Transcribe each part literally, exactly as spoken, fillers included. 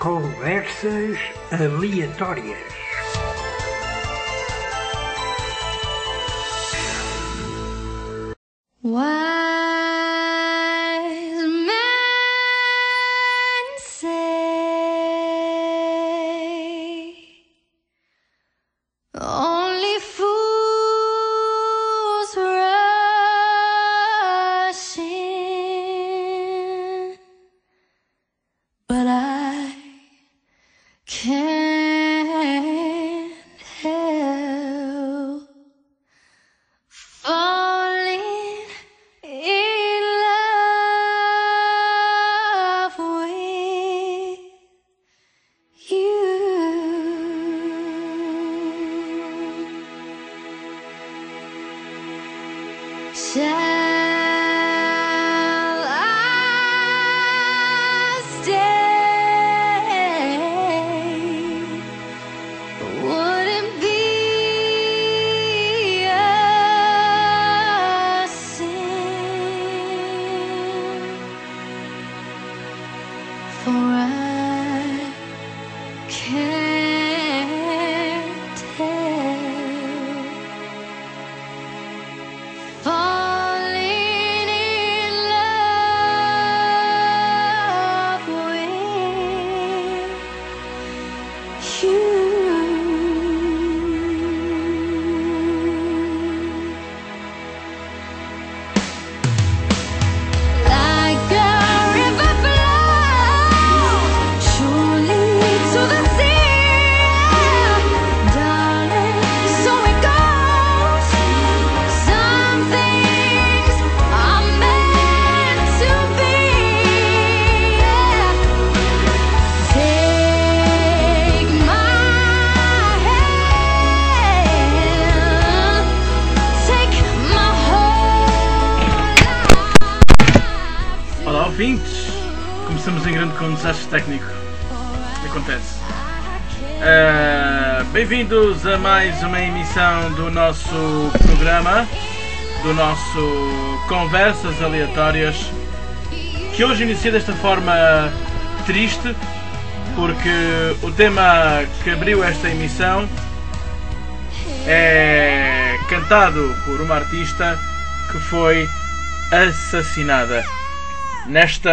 Conversas aleatórias. Wise men say only fools rush in, but I can't help falling in love with you. Shall I stay? Wouldn't be a sin, for I can't help falling in love with you. Like a river flows surely to the sea, darling, so it goes. Some things are meant to be. Take my hand, take my whole life. Olá, ouvintes! Começamos em grande com um desastre técnico. Acontece. Ah, bem-vindos a mais uma emissão do nosso programa, do nosso Conversas Aleatórias, que hoje inicia desta forma triste, porque o tema que abriu esta emissão é cantado por uma artista que foi assassinada nesta,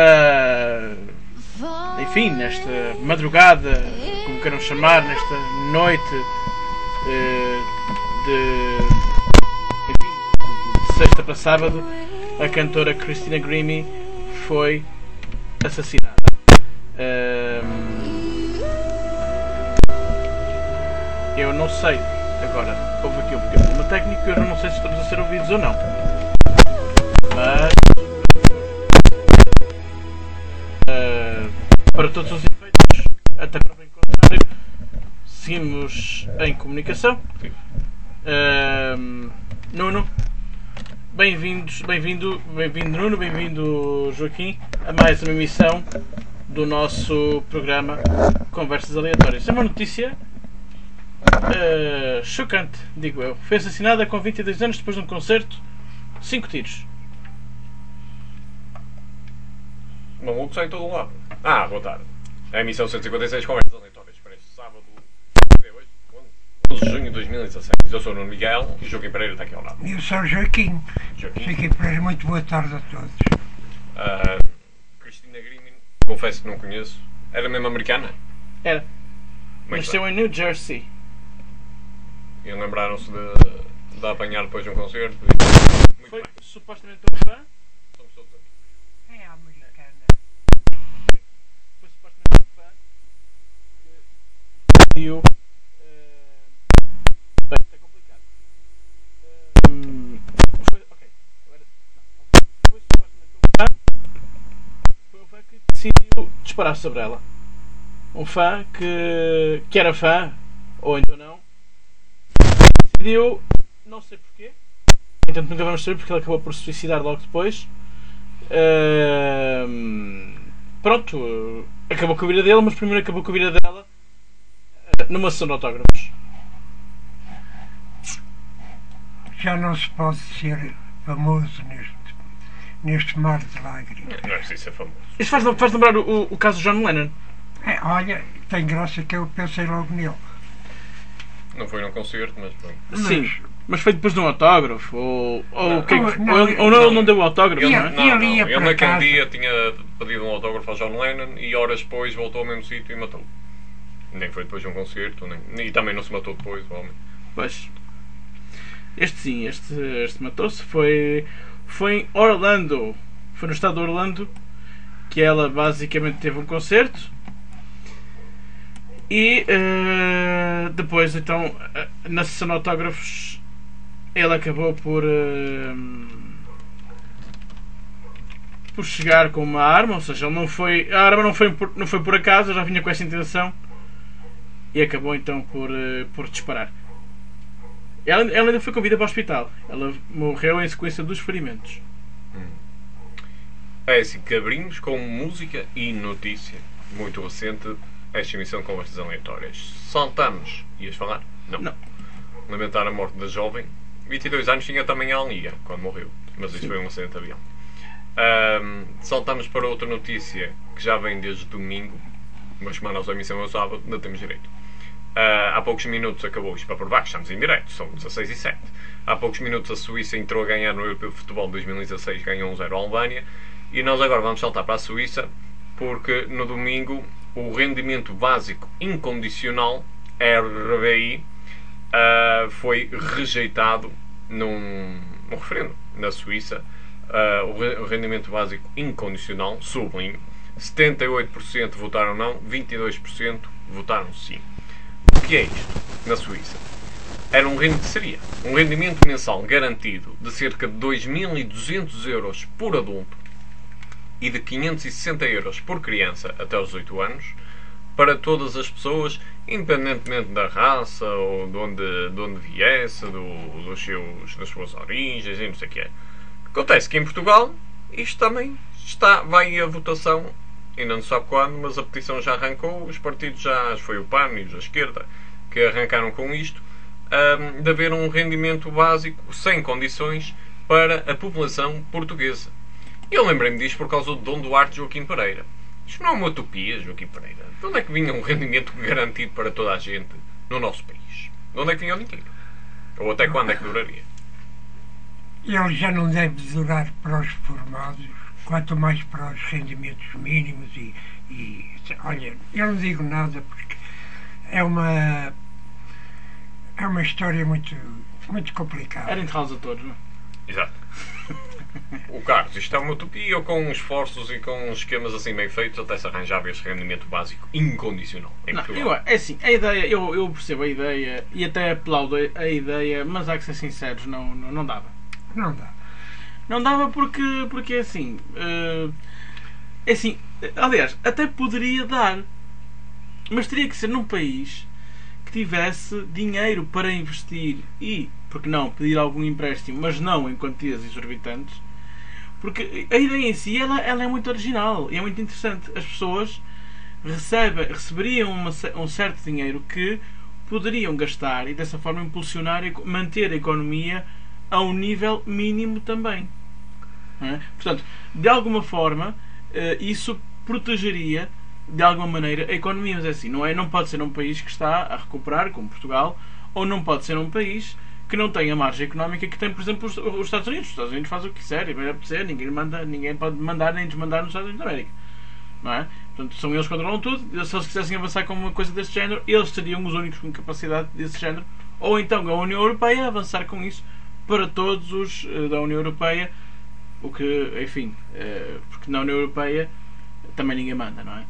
enfim, nesta madrugada, como queiram chamar, nesta noite eh, de, enfim, de sexta para sábado, a cantora Christina Grimmie foi assassinada. Ahm, eu não sei, agora houve aqui um pequeno problema técnico, eu não sei se estamos a ser ouvidos ou não, mas Uh, para todos os efeitos, até para bem contrário, seguimos em comunicação. Uh, Nuno, bem-vindos, bem-vindo, bem-vindo Nuno, bem-vindo Joaquim, a mais uma emissão do nosso programa Conversas Aleatórias. É uma notícia uh, chocante, digo eu. Foi assassinada com vinte e dois anos depois de um concerto, cinco tiros. Maluco sai em todo lado. Ah, boa tarde. A emissão cento e cinquenta e seis Conversas Aleatórias para este sábado, onze de junho de dois mil e dezasseis. Eu sou o Nuno Miguel e o Joaquim Pereira está aqui ao lado. Eu sou o Joaquim. Joaquim. Joaquim Pereira, muito boa tarde a todos. Uh, Christina Grimmie, confesso que não conheço. Era mesmo americana? Era. Muito Nasceu bem. em New Jersey. E lembraram-se de, de a apanhar depois de um concerto. Muito Foi bem. supostamente um fã. Somos todos aqui. É americana. Foi supostamente um fã que viu. Bem, isto é complicado. Hum, foi, ok. Agora, não. Foi supostamente um fã. Foi um fã que decidiu disparar sobre ela. Um fã que, que era fã, ou então não, decidiu, não sei porquê, então nunca vamos saber porque ele acabou por se suicidar logo depois. Uh, pronto, acabou com a vida dele, mas primeiro acabou com a vida dela uh, numa sessão de autógrafos. Já não se pode ser famoso neste, neste mar de lágrimas. Não é preciso ser famoso. Isto faz, faz lembrar o, o caso de John Lennon. É, olha, tem graça que eu pensei logo nele. Não foi num concerto, mas pronto. Sim, mas foi depois de um autógrafo? Ou, ou, Não. o que é que- Não, ou não, ele, ou não, ele não deu o autógrafo, Ia- não é? Não, ele não. ia Ele para naquele casa. dia tinha pedido um autógrafo ao John Lennon e horas depois voltou ao mesmo sítio e matou. Nem foi depois de um concerto, nem... e também não se matou depois, o homem. Pois. Este sim, este, este matou-se. Foi, foi em Orlando. Foi no estado de Orlando que ela basicamente teve um concerto. E eh, depois, então, eh, na sessão de autógrafos, ele acabou por. eh, por chegar com uma arma, ou seja, ele não foi. A arma não foi por, não foi por acaso, já vinha com essa intenção. E acabou então por, eh, por disparar. Ela, ela ainda foi convidada para o hospital. Ela morreu em sequência dos ferimentos. É assim que abrimos com música e notícia muito recente. Esta emissão de conversas aleatórias. Saltamos. Ias falar? Não. Não. Lamentar a morte da jovem. vinte e dois anos, tinha também a Alia quando morreu. Mas isto Sim. foi um acidente de avião. Ahm, saltamos para outra notícia que já vem desde domingo. Uma semana após a emissão ao sábado, ainda temos direito. Ah, há poucos minutos acabou isto para provar que estamos em direto, são dezasseis e sete. Há poucos minutos a Suíça entrou a ganhar no Europeu de Futebol de dois mil e dezasseis, ganhou um zero à Albânia. E nós agora vamos saltar para a Suíça porque no domingo o rendimento básico incondicional, R B I, uh, foi rejeitado num, num referendo na Suíça. Uh, o, re, o rendimento básico incondicional, sublinho, setenta e oito por cento votaram não, vinte e dois por cento votaram sim. O que é isto na Suíça? Era um rendimento, seria um rendimento mensal garantido de cerca de dois mil e duzentos euros por adulto e de quinhentos e sessenta euros por criança até aos oito anos, para todas as pessoas, independentemente da raça ou de onde, de onde viesse, do, dos seus, das suas origens e não sei o que é. Acontece que em Portugal isto também está, vai a votação, ainda não se sabe quando, mas a petição já arrancou, os partidos já, foi o P A N e os da esquerda que arrancaram com isto, um, de haver um rendimento básico sem condições para a população portuguesa. Eu lembrei-me disto por causa do Dom Duarte Joaquim Pereira. Isto não é uma utopia, Joaquim Pereira. De onde é que vinha um rendimento garantido para toda a gente no nosso país? De onde é que vinha o dinheiro? Ou até quando é que duraria? Ele já não deve durar para os formados, quanto mais para os rendimentos mínimos e, e olha, eu não digo nada porque é uma é uma história muito, muito complicada. Era enterrá-los a todos, não é? Exato. O Carlos, isto é uma utopia ou com esforços e com esquemas assim bem feitos até se arranjava este rendimento básico incondicional em Não, Portugal? eu, é assim, a ideia, eu, eu percebo a ideia e até aplaudo a ideia, mas há que ser sinceros, não, não, não dava. Não dá. Não dava porque, porque é assim, uh, é assim, aliás, até poderia dar, mas teria que ser num país que tivesse dinheiro para investir e, porque não, pedir algum empréstimo, mas não em quantias exorbitantes, porque a ideia em si ela, ela é muito original e é muito interessante. As pessoas recebem, receberiam uma, um certo dinheiro que poderiam gastar e dessa forma impulsionar e manter a economia a um nível mínimo também. Não é? Portanto, de alguma forma, isso protegeria de alguma maneira a economia. Mas é assim, não, é, não pode ser um país que está a recuperar, como Portugal, ou não pode ser um país que não tem a margem económica que tem, por exemplo, os, os Estados Unidos. Os Estados Unidos fazem o que quiser e vai apetecer, ninguém, manda, ninguém pode mandar nem desmandar nos Estados Unidos da América. Não é? Portanto, são eles que controlam tudo. Se eles quisessem avançar com uma coisa desse género, eles seriam os únicos com capacidade desse género. Ou então a União Europeia avançar com isso para todos os uh, da União Europeia, o que, enfim, uh, porque na União Europeia também ninguém manda, não é?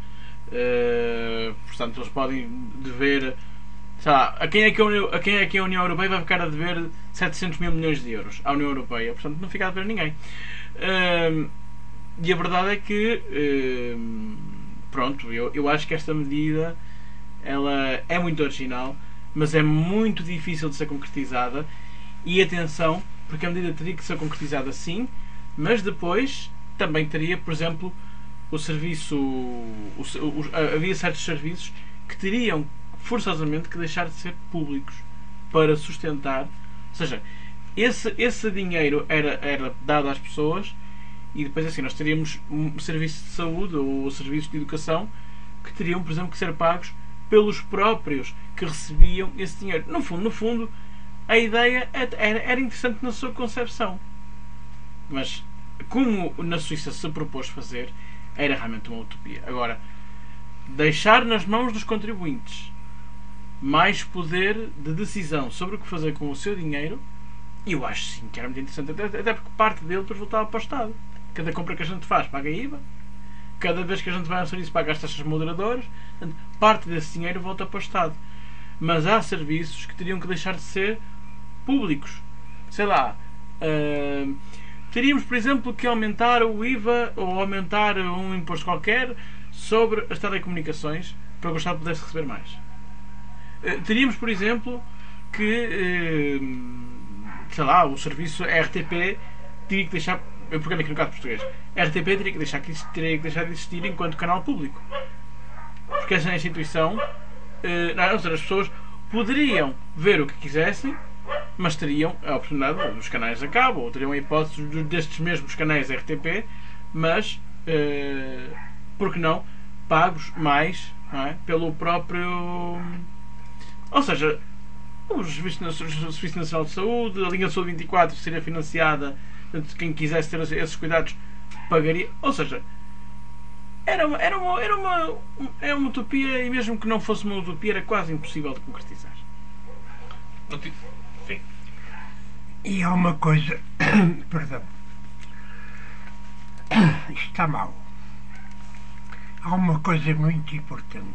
Uh, portanto, eles podem dever, sei lá, a quem é que a União, a quem é que a União Europeia vai ficar a dever setecentos mil milhões de euros à União Europeia, portanto não fica a dever a ninguém. Uh, e a verdade é que uh, pronto, eu, eu acho que esta medida ela é muito original, mas é muito difícil de ser concretizada. E atenção, porque a medida teria que ser concretizada sim, mas depois também teria, por exemplo, o serviço, o, o, havia certos serviços que teriam forçosamente que deixar de ser públicos para sustentar, ou seja, esse, esse dinheiro era, era dado às pessoas e depois assim nós teríamos um serviço de saúde ou serviços de educação que teriam, por exemplo, que ser pagos pelos próprios que recebiam esse dinheiro. No fundo, no fundo, a ideia era, era interessante na sua concepção. Mas, como na Suíça se propôs fazer, era realmente uma utopia. Agora, deixar nas mãos dos contribuintes mais poder de decisão sobre o que fazer com o seu dinheiro, eu acho sim que era muito interessante. Até, até porque parte dele depois voltava para o Estado. Cada compra que a gente faz paga I V A. Cada vez que a gente vai ao serviço paga as taxas moderadoras. Portanto, parte desse dinheiro volta para o Estado. Mas há serviços que teriam que deixar de ser públicos. Sei lá. Uh, teríamos, por exemplo, que aumentar o I V A ou aumentar um imposto qualquer sobre as telecomunicações para que o Estado pudesse receber mais. Uh, teríamos, por exemplo, que uh, sei lá, o serviço R T P teria que deixar, eu peguei aqui no caso português, R T P teria que deixar, teria que deixar de existir enquanto canal público. Porque essa instituição, uh, não, ou seja, as pessoas poderiam ver o que quisessem, mas teriam a oportunidade dos canais a cabo, ou teriam a hipótese destes mesmos canais R T P, mas, uh, por que não, pagos mais, não é, pelo próprio... Ou seja, o Serviço Nacional de Saúde, a linha de Saúde vinte e quatro seria financiada, portanto, quem quisesse ter esses cuidados pagaria. Ou seja, era uma, era uma, era uma, era uma utopia, e mesmo que não fosse uma utopia, era quase impossível de concretizar. Sim. E há uma coisa, perdão, isto está mal. Há uma coisa muito importante.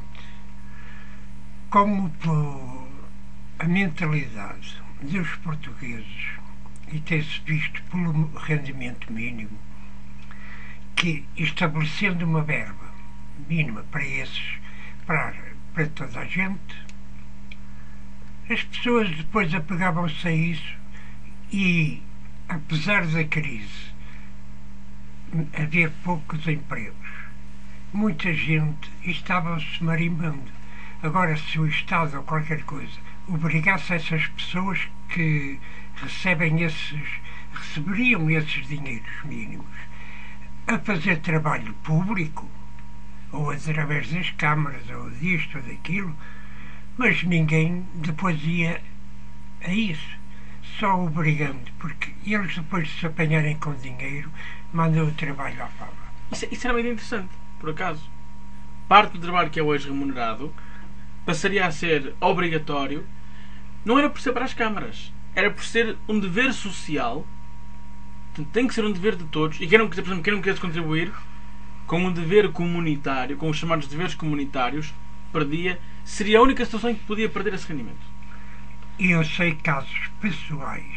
Como por a mentalidade dos portugueses, e tem-se visto pelo rendimento mínimo, que estabelecendo uma verba mínima para esses, para, para toda a gente, as pessoas depois apegavam-se a isso e, apesar da crise haver poucos empregos, muita gente estava-se marimbando. Agora, se o Estado ou qualquer coisa obrigasse essas pessoas que recebem esses, receberiam esses dinheiros mínimos a fazer trabalho público, ou através das câmaras, ou disto ou daquilo, mas ninguém depois ia a isso, só obrigando, porque eles depois de se apanharem com dinheiro mandam o trabalho à fama. Isso, isso era muito interessante, por acaso. Parte do trabalho que é hoje remunerado passaria a ser obrigatório, não era por ser para as câmaras, era por ser um dever social. Portanto, tem que ser um dever de todos, e quem não quiser, por exemplo, quem não quisesse contribuir com um dever comunitário, com os chamados deveres comunitários, perdia, seria a única situação em que podia perder esse rendimento. E eu sei casos pessoais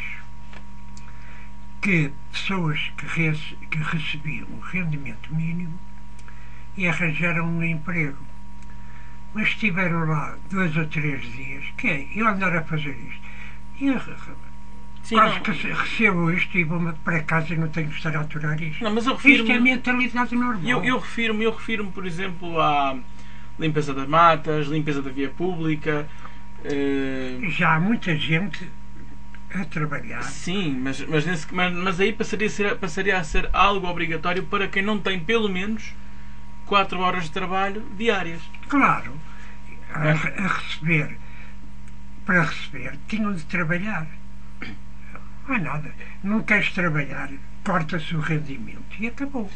que pessoas que, rece, que recebiam um rendimento mínimo e arranjaram um emprego, mas estiveram lá dois ou três dias, que é, eu andar a fazer isto, e eu, Sim, quase não. que recebo isto e vou para casa e não tenho que estar a aturar isto. Não, mas eu Isto é refiro-me, mentalidade normal. eu, eu refiro-me, eu refiro-me, por exemplo, à limpeza das matas, limpeza da via pública. eh, Já há muita gente a trabalhar. Sim, mas, mas, nesse, mas, mas aí passaria a, ser, passaria a ser algo obrigatório para quem não tem pelo menos quatro horas de trabalho diárias. Claro, a, a receber, para receber, tinham de trabalhar. Não há nada. Não queres trabalhar, corta-se o rendimento e acabou.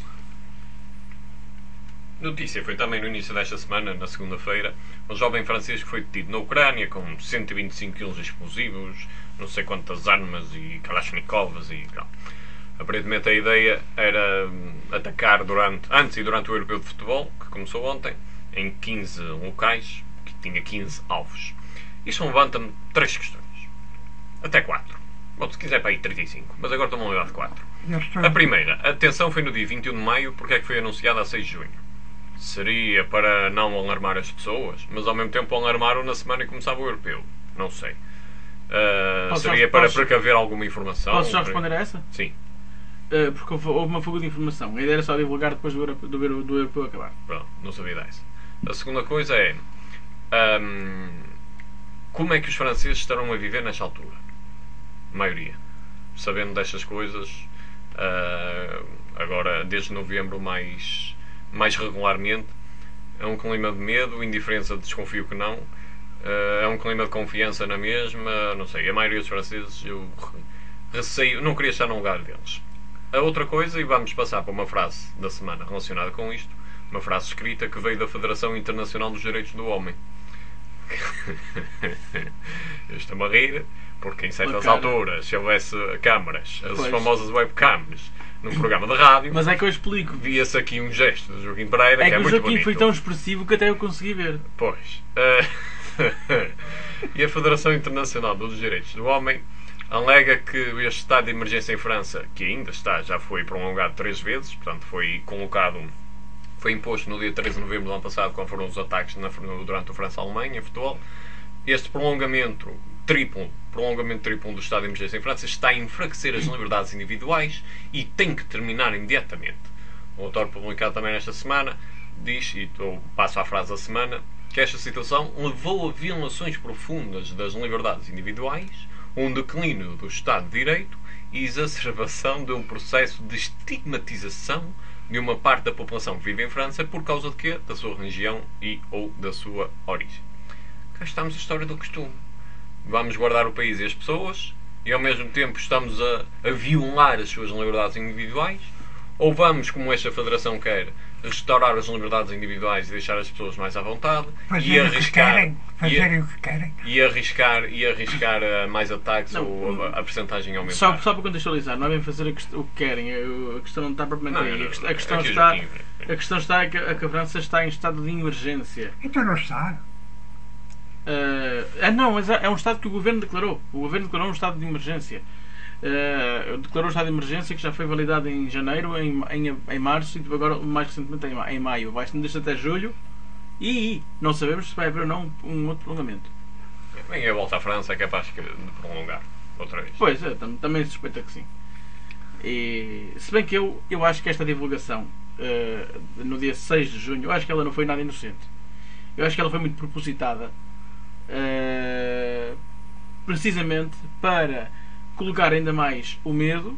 Notícia foi também no início desta semana, na segunda-feira, um jovem francês que foi detido na Ucrânia com cento e vinte e cinco quilos de explosivos, não sei quantas armas e kalashnikovs e tal. Aparentemente a ideia era atacar durante, antes e durante o Europeu de Futebol, que começou ontem, em quinze locais, que tinha quinze alvos. Isto levanta-me três questões. Até quatro. Bom, se quiser para aí trinta e cinco, mas agora estou-me a lembrar de quatro. Eu estou- A primeira, a detenção foi no dia vinte e um de maio, porque é que foi anunciada a seis de junho? Seria para não alarmar as pessoas, mas ao mesmo tempo alarmaram na semana em que começava o Europeu. Não sei. Uh, Posso já- seria para posso- precaver alguma informação? Posso já responder a essa? Sim. Eh, porque houve houve uma fuga de informação. A ideia era só divulgar depois do Europeu, do, Euro- do Europeu acabar. Pronto, não sabia dessa. A segunda coisa é hum, como é que os franceses estarão a viver nesta altura? A maioria. Sabendo destas coisas, uh, agora desde novembro mais, mais regularmente, É um clima de medo, indiferença, desconfio que não. Uh, é um clima de confiança na mesma, não sei, a maioria dos franceses eu receio, não queria estar no lugar deles. A outra coisa, e vamos passar para uma frase da semana relacionada com isto, uma frase escrita que veio da Federação Internacional dos Direitos do Homem. Eu estou-me a rir, porque em certas Cara. alturas, se houvesse câmaras, as Pois. famosas webcams, num programa de rádio, Mas é que eu explico. via-se aqui um gesto do Joaquim Pereira, É que que é o muito Joaquim bonito. foi tão expressivo que até eu consegui ver. Pois. Eh, e a Federação Internacional dos Direitos do Homem alega que este estado de emergência em França, que ainda está, já foi prolongado três vezes, portanto foi colocado, foi imposto no dia treze de novembro do ano passado, quando foram os ataques na, durante o França-Alemanha, em futebol. Este prolongamento triplo, prolongamento triplo do estado de emergência em França está a enfraquecer as liberdades individuais e tem que terminar imediatamente. O relatório publicado também nesta semana diz, e eu passo à frase da semana, que esta situação levou a violações profundas das liberdades individuais, um declínio do Estado de Direito e exacerbação de um processo de estigmatização de uma parte da população que vive em França por causa de quê? Da sua religião e ou da sua origem. Cá estamos a história do costume. Vamos guardar o país e as pessoas e ao mesmo tempo estamos a, a violar as suas liberdades individuais, ou vamos, como esta Federação quer, restaurar as liberdades individuais e deixar as pessoas mais à vontade e Fazerem o que arriscar querem. e, Fazerem o que querem. e arriscar e arriscar uh, mais ataques Não, ou a, a percentagem aumentar. Só, só para contextualizar, não é bem fazer a quest- o que querem, a, a questão não está propriamente Não, aí. A, não, quest- a questão aqui está, Joaquim, a questão está que a, que a França está em estado de emergência. Então não está. Uh, ah, não, mas é é um estado que o governo declarou. O governo declarou um estado de emergência. Uh, declarou o estado de emergência que já foi validado em janeiro, em, em, em março e agora mais recentemente em, ma- em maio. Vai estender-se até julho e não sabemos se vai haver ou não um outro prolongamento. Bem, a volta à França é capaz de prolongar outra vez. Pois é, tam- também se suspeita que sim. E, se bem que eu, eu acho que esta divulgação uh, no dia seis de junho, eu acho que ela não foi nada inocente. Eu acho que ela foi muito propositada uh, precisamente para colocar ainda mais o medo,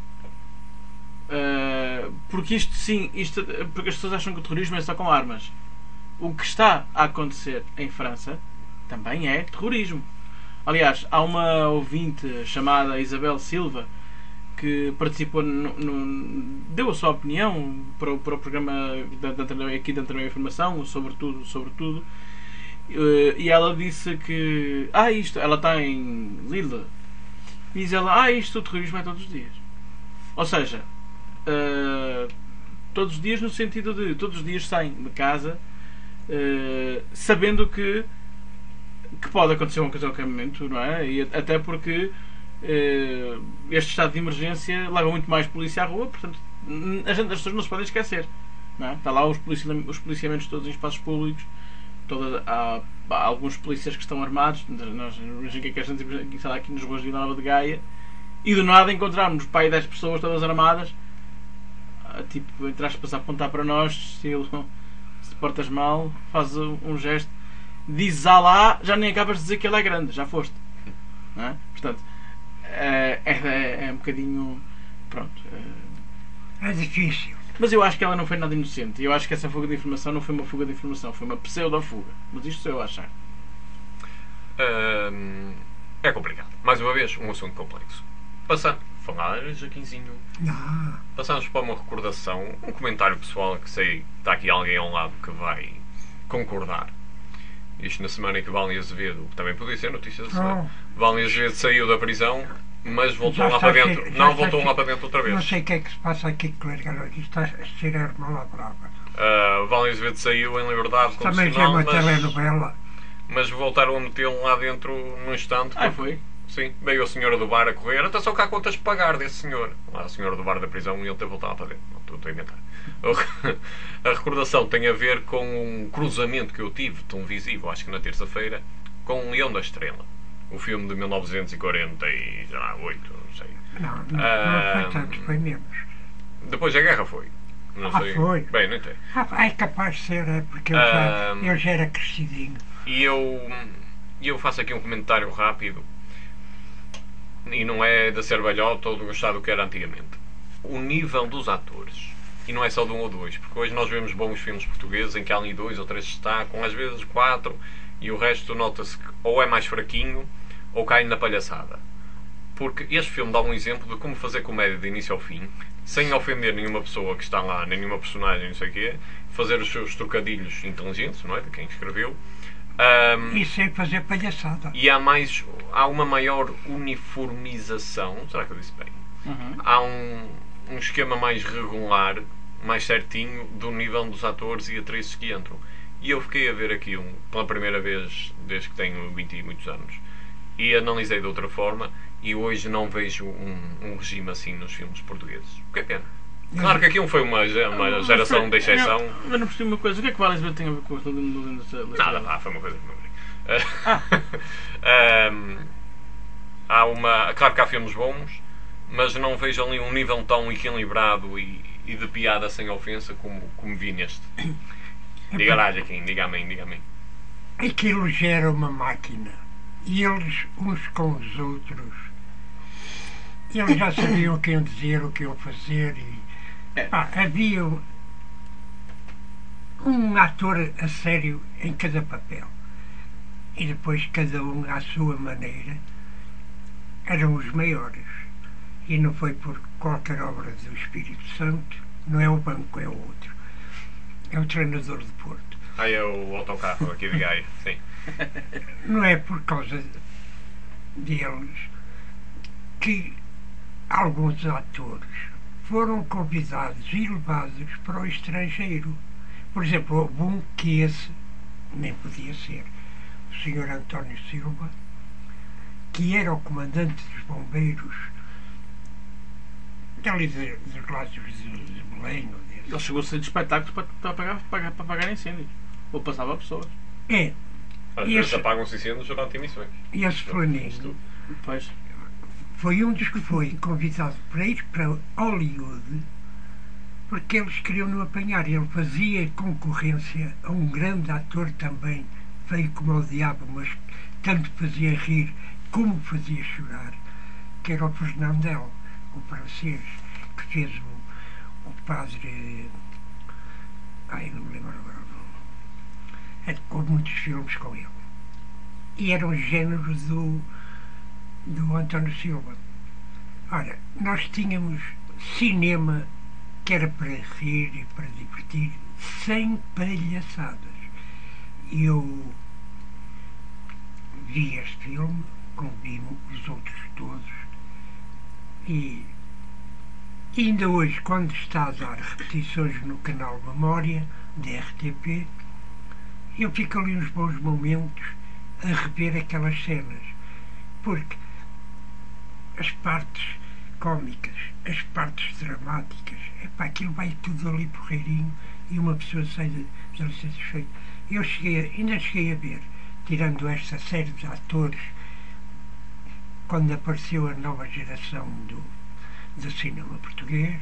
uh, porque isto sim, isto, porque as pessoas acham que o terrorismo é só com armas. O que está a acontecer em França também é terrorismo. Aliás, há uma ouvinte chamada Isabel Silva que participou no, no- deu a sua opinião para o, para o programa da, da, aqui da Antena Informação sobre tudo, sobre tudo. Eh, e ela disse que ah, isto, ela está em Lille, e diz ela, ah, isto o terrorismo é todos os dias. Ou seja, eh, todos os dias no sentido de todos os dias saem de casa eh, sabendo que que pode acontecer uma coisa a qualquer momento, não é? E até porque eh, este estado de emergência leva muito mais polícia à rua, portanto n- a gente, as pessoas não se podem esquecer, não é? Está lá os, policia, os policiamentos todos em espaços públicos, toda, há, há alguns polícias que estão armados. Nós imagino que é que a gente está lá aqui nos ruas de Vila Nova de Gaia e do nada encontrarmos pai dez pessoas todas armadas, ah, tipo, entre aspas, a apontar para nós, estilo, se te portas mal, faz um, um gesto, dizes ah lá, já nem acabas de dizer que ele é grande, já foste, não é? Portanto, é, é, é um bocadinho, pronto, é... É difícil. Mas eu acho que ela não foi nada inocente. Eu acho que essa fuga de informação não foi uma fuga de informação, foi uma pseudo-fuga. Mas isto sou eu a achar. Hum, é complicado. Mais uma vez, um assunto complexo. Passando, falar, Joaquinzinho. Não. Passamos para uma recordação, um comentário pessoal que sei que está aqui alguém ao lado que vai concordar. Isto na semana em que Valen Azevedo, também podia ser notícia da semana. Valen Azevedo saiu da prisão, mas voltou Já lá está para a dentro. ser- já Não, está voltou a ser- lá para dentro outra Não vez. sei o que é que se passa aqui com ele, garoto. Isto está a ser mal à prova. Uh, Valen Azevedo saiu em liberdade Também já é condicional, uma mas, telenovela. mas voltaram a metê-lo lá dentro num instante. Ah, foi? Sim, veio a senhora do bar a correr. Até só que há contas para pagar desse senhor. Lá a senhora do bar da prisão e ele teve voltado lá para dentro. Não, estou estou a inventar. A recordação tem a ver com um cruzamento que eu tive, televisivo, acho que na terça-feira, com o Leão da Estrela. O filme de mil novecentos e quarenta e oito, não sei. Não, não, Ah, não foi tanto, foi menos. Depois da guerra foi. Não Ah, sei. foi? Bem, não entendo. Ah, é capaz de ser, é porque eu Ah, já, eu já era crescidinho. E eu, e eu faço aqui um comentário rápido. E não é de ser velhote ou de gostar do que era antigamente. O nível dos atores e não é só de um ou dois, porque hoje nós vemos bons filmes portugueses em que ali dois ou três destacam, às vezes quatro, e o resto nota-se que ou é mais fraquinho ou cai na palhaçada. Porque este filme dá um exemplo de como fazer comédia de início ao fim, sem ofender nenhuma pessoa que está lá, nenhuma personagem, não sei o quê, fazer os seus trocadilhos inteligentes, não é? De quem escreveu. Um, E sem fazer palhaçada. e há mais, há uma maior uniformização, será que eu disse bem? Uhum. Há um, um esquema mais regular, mais certinho, do nível dos atores e atrizes que entram. E eu fiquei a ver aqui um, pela primeira vez desde que tenho vinte e muitos anos, e analisei de outra forma, e hoje não vejo um, um regime assim nos filmes portugueses. O que é pena. Claro que aqui um foi uma, ge- uma geração de exceção. Eu não percebi uma coisa. O que é que o Alice tem a ver com o Lenda da Nada, lá, foi uma coisa que me lembrei. Um, há uma. Claro que há filmes bons, mas não vejo ali um nível tão equilibrado e, e de piada sem ofensa como, como vi neste. Diga lá, Jaquim, diga a mim, diga a mim. Aquilo já era uma máquina. E eles, uns com os outros, eles já sabiam o que iam dizer, o que iam fazer. E, pá, havia um, um ator a sério em cada papel. E depois cada um à sua maneira eram os maiores. E não foi por qualquer obra do Espírito Santo, não é o banco, é o outro. É o treinador de Porto. Ah, é o autocarro aqui de Gaia, sim. Não é por causa deles que alguns atores foram convidados e levados para o estrangeiro. Por exemplo, houve um que esse nem podia ser, o senhor António Silva, que era o comandante dos bombeiros dali de- dos lados de, de Belém. Ou desse. Ele chegou a ser de espetáculos para, para, pagar, para, para pagar incêndios. Ou passava a pessoas. É, Às E vezes esse- apagam-se incêndios durante emissões. esse Isto fulaninho tudo. Pois. foi um dos que foi convidado para ir para Hollywood porque eles queriam no apanhar. Ele fazia concorrência a um grande ator também, feio como o diabo, mas tanto fazia rir como fazia chorar, que era o Fernandel, o francês, que fez o, o padre. Ai, não me lembro agora o nome. É, houve muitos filmes com ele. E era um género do, do António Silva. Ora, nós tínhamos cinema que era para rir e para divertir, sem palhaçadas. E eu vi este filme, como vi os outros todos, e ainda hoje, quando está a dar repetições no canal Memória, da R T P, eu fico ali uns bons momentos a rever aquelas cenas, porque as partes cómicas, as partes dramáticas, epá, aquilo vai tudo ali porreirinho e uma pessoa sai de, de satisfeita. Eu cheguei, ainda cheguei a ver, tirando esta série de atores, quando apareceu a nova geração do, do cinema português,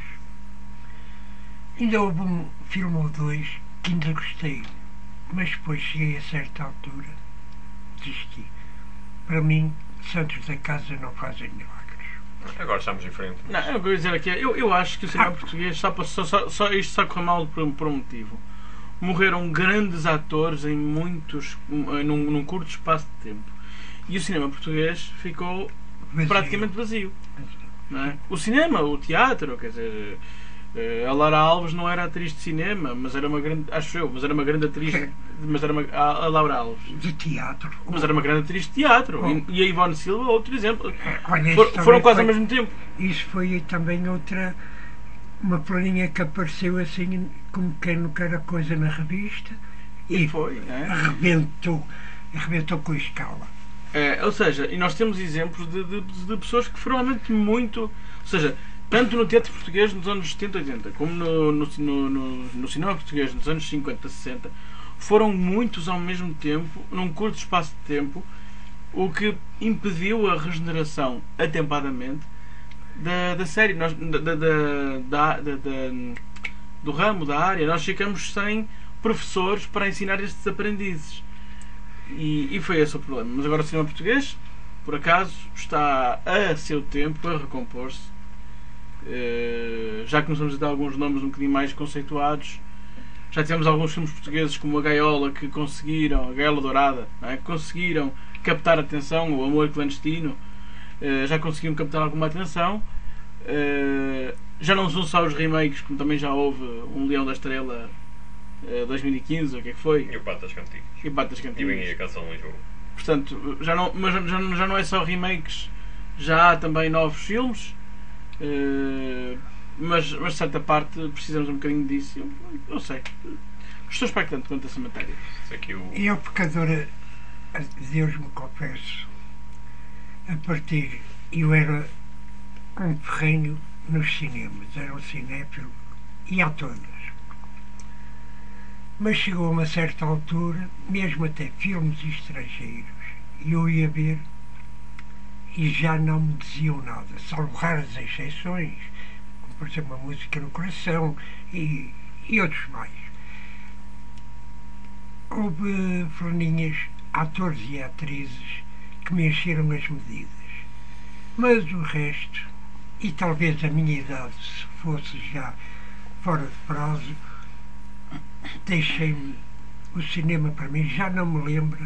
ainda houve um filme ou dois que ainda gostei, mas depois cheguei a certa altura, desisti. Para mim, santos da casa não fazem milagres. Agora estamos em frente. Não, eu quero dizer aqui, eu, eu acho que o cinema português só, só, só, só isto só correu mal por, um- por um motivo. Morreram grandes atores em muitos, num, num curto espaço de tempo. E o cinema português ficou Vazio. praticamente vazio. Não é? O cinema, o teatro, quer dizer, eh, a Laura Alves não era atriz de cinema, mas era uma grande, acho eu, mas era uma grande atriz, mas era uma, a, a Laura Alves. De teatro. Mas era uma grande atriz de teatro. Oh. E, e a Ivone Silva, outro exemplo. Olha, For- isso também foram quase ao foi- mesmo tempo. Isso foi também outra, uma planinha que apareceu assim, como quem não quer a coisa na revista, E e foi, é? arrebentou, arrebentou com a escala. É, ou seja, e nós temos exemplos de, de, de pessoas que foram realmente muito. Ou seja, tanto no teatro português nos anos setenta, oitenta, como no, no, no, no, no cinema português nos anos cinquenta, sessenta, foram muitos ao mesmo tempo, num curto espaço de tempo, o que impediu a regeneração atempadamente da, da série, nós, da, da, da, da, da- da- do ramo, da área. Nós ficamos sem professores para ensinar estes aprendizes. E, e foi esse o problema. Mas agora o cinema português, por acaso, está a seu tempo a recompor-se. Uh, já começamos a ter alguns nomes um bocadinho mais conceituados. Já tivemos alguns filmes portugueses como A Gaiola que conseguiram, A Gaiola Dourada, não é? conseguiram captar a atenção, O Amor Clandestino, uh, já conseguiram captar alguma atenção. Uh, já não são só os remakes, como também já houve Um Leão da Estrela uh, dois mil e quinze, o que é que foi? E o Patas Cantigas. E Patas E Cantigas. vinha a canção em jogo. Portanto, já não, mas já, já não é só remakes, já há também novos filmes. Uh, mas, mas de certa parte precisamos um bocadinho disso. Eu, eu sei. Estou expectante quanto a essa matéria. Isso aqui o... E eu, pecadora, Deus me confesso, a partir. Eu era um ferrenho nos cinemas, era um cinéfilo e a todas. Mas chegou a uma certa altura, mesmo até filmes estrangeiros, e eu ia ver e já não me diziam nada, salvo raras exceções, como por exemplo Uma Música no Coração e, e outros mais. Houve fulaninhas, atores e atrizes, que me encheram as medidas. Mas o resto, e talvez a minha idade se fosse já fora de prazo, deixei-me o cinema para mim, já não me lembro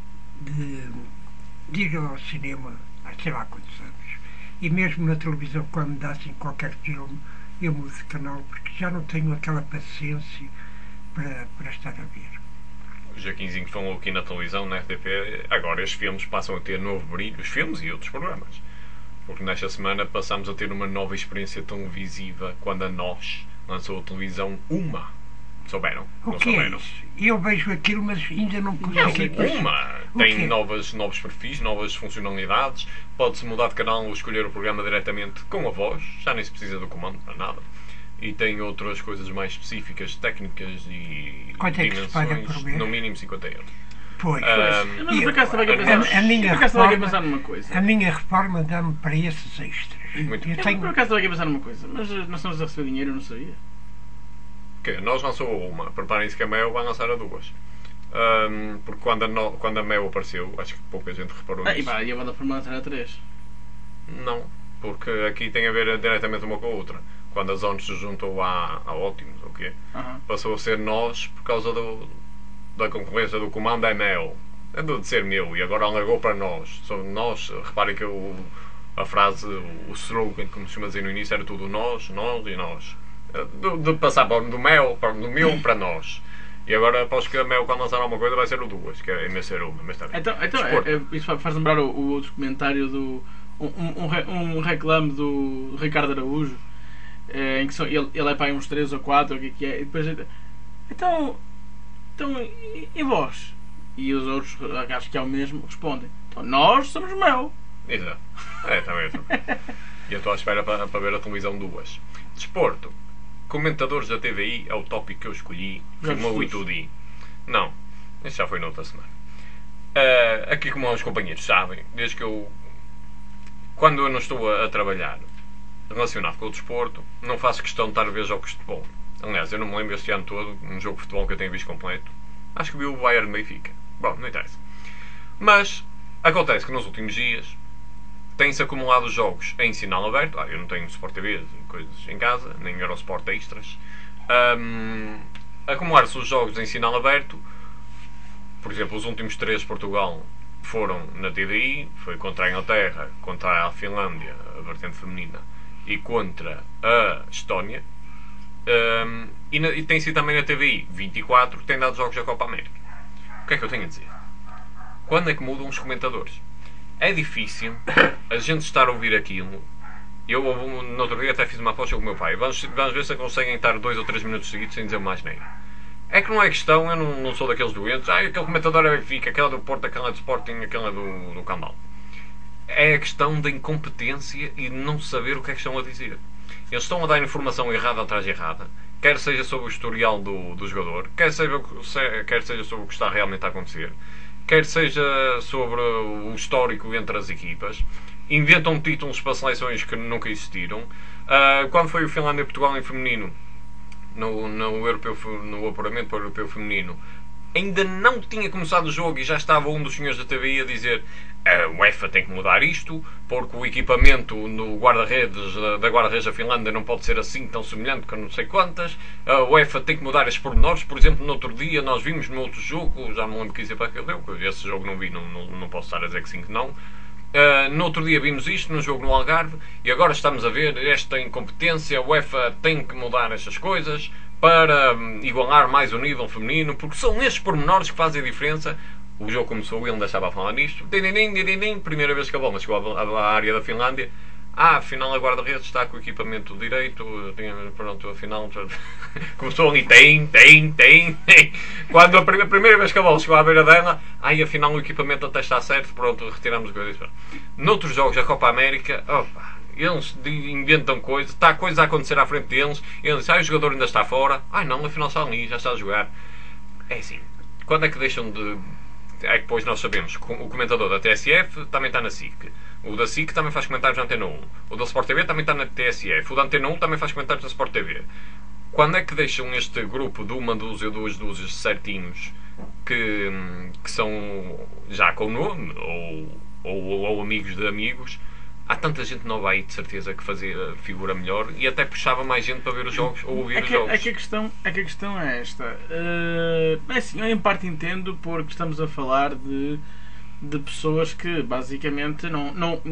de, de ir ao cinema há sei lá quantos anos. E mesmo na televisão, quando me dassem qualquer filme, eu mudo de canal, porque já não tenho aquela paciência para, para estar a ver. O Jaquinzinho falou aqui na televisão, na R T P, agora estes filmes passam a ter novo brilho, os filmes e outros programas. Porque nesta semana passamos a ter uma nova experiência televisiva quando a Nós lançou a televisão Uma. Souberam? O Não que é souberam? isso? Eu vejo aquilo, mas ainda não consegui. Não, Uma O tem quê? novas, novos perfis, novas funcionalidades. Pode-se mudar de canal ou escolher o programa diretamente com a voz, já nem se precisa do comando para nada. E tem outras coisas mais específicas, técnicas e Quanto é que se paga dimensões, por mês? no mínimo cinquenta euros. Pois. Ahm, Mas por acaso estava aqui a a- pensar, a minha por acaso estava aqui a reforma- pensar numa coisa. A minha reforma dá-me para esses extras. Muito eu bem. Eu, tenho, por acaso estava aqui a pensar numa coisa, mas eh, nós estamos a receber dinheiro, eu não sabia. Que nós lançou a uma, preparem-se que a Mel vai lançar a duas. Ahm, porque quando a, no- quando a Mel apareceu, acho que pouca gente reparou Ah, e nisso. pá, e a banda formada era três. Não, porque aqui tem a ver diretamente uma com a outra. Quando a Zone se juntou à, à Ótimos, ou quê? Aham. Passou a ser nós por causa do, da concorrência do comando é Mel. É do de ser meu e agora alargou para nós. Somos nós, reparem que o, a frase, o slogan, como se chama dizer no início, era tudo nós, nós e nós. De, de passar para, do Mel, para, do meu para nós. E agora aposto que a Mel, quando lançar alguma coisa, vai ser o duas, que é em vez de ser uma, mas está bem. Então, então Desporto. é, é, isso faz lembrar o, o outro comentário do. Um, um, um re- um reclame do Ricardo Araújo, eh, em que são, ele, ele é para aí uns três ou quatro, o que é que é, e depois. Então. Então, e, e vós? E os outros, acho que é o mesmo, respondem: então nós somos Mel. Exato. É, também é. E eu estou à espera para, para ver a televisão duas. Desporto. Comentadores da T V I é o tópico que eu escolhi. Jorge Filmou e Jesus. tudo. Não, isso já foi noutra semana. Ah, aqui, como os companheiros sabem, desde que eu. Quando eu não estou a, a trabalhar relacionado com o desporto, não faço questão de estar a ver jogos de futebol. Aliás, eu não me lembro este ano todo um jogo de futebol que eu tenha visto completo. Acho que vi o Bayern Benfica. Bom, não interessa. Mas acontece que nos últimos dias têm-se acumulado jogos em sinal aberto. Ah, eu não tenho Sport T V e coisas em casa, nem Eurosport Extras. Ahm, acumular-se os jogos em sinal aberto. Por exemplo, os últimos três de Portugal foram na T V I. Foi contra a Inglaterra, contra a Finlândia, a vertente feminina, e contra a Estónia. Ahm, e, na- e tem sido também na T V I vinte e quatro, que tem dado jogos da Copa América. O que é que eu tenho a dizer? Quando é que mudam os comentadores? É difícil a gente estar a ouvir aquilo. Eu, no outro dia, até fiz uma aposta com o meu pai. Vamos, vamos ver se conseguem estar dois ou três minutos seguidos sem dizer mais nem. É que não é questão, eu não, não sou daqueles doentes. Ah, aquele comentador é Benfica, aquele é do Porto, aquele é do Sporting, aquele é do, do Cambal. É a questão da incompetência e de não saber o que é que estão a dizer. Eles estão a dar informação errada atrás de errada, quer seja sobre o historial do, do jogador, quer seja, quer seja sobre o que está realmente a acontecer, quer seja sobre o histórico entre as equipas. Inventam títulos para seleções que nunca existiram. Uh, quando foi o Finlândia e Portugal em feminino, no, no, europeu, no apuramento para o europeu feminino, ainda não tinha começado o jogo e já estava um dos senhores da T V I a dizer a UEFA tem que mudar isto, porque o equipamento no guarda-redes da guarda-redes da Finlândia não pode ser assim tão semelhante que eu não sei quantas. A UEFA tem que mudar estes pormenores. Por exemplo, no outro dia nós vimos no outro jogo, já não lembro que equipa que deu, esse jogo não vi, não, não, não posso estar a dizer que sim que não. Uh, no outro dia vimos isto num jogo no Algarve e agora estamos a ver esta incompetência. A UEFA tem que mudar estas coisas para um, igualar mais o nível feminino, porque são estes pormenores que fazem a diferença. O jogo começou, ele não deixava a falar nisto. Din, din, din, din, din, primeira vez que a bola chegou à, à área da Finlândia. Ah, afinal a guarda-redes está com o equipamento direito. Tinha, pronto, afinal começou ali, tem, tem, tem, tem. Quando a primeira, a primeira vez que a bola chegou à beira dela, ai, afinal o equipamento até está certo, pronto, retiramos coisas. Noutros jogos da Copa América, opa, eles inventam coisas, está a coisa a acontecer à frente deles, eles dizem, ah, o jogador ainda está fora, ai não, afinal está ali, já está a jogar. É assim, quando é que deixam de... É que depois nós sabemos que o comentador da T S F também está na S I C. O da S I C também faz comentários na Antena um. O da Sport T V também está na T S F. O da Antena um também faz comentários na Sport T V. Quando é que deixam este grupo de uma dúzia ou duas dúzias certinhos que, que são já com nome ou, ou, ou amigos de amigos? Há tanta gente nova aí, de certeza, que fazia figura melhor e até puxava mais gente para ver os jogos ou ouvir É os que, jogos. é, que a questão, é que a questão é esta. Uh, é assim, eu em parte entendo porque estamos a falar de, de pessoas que basicamente não, não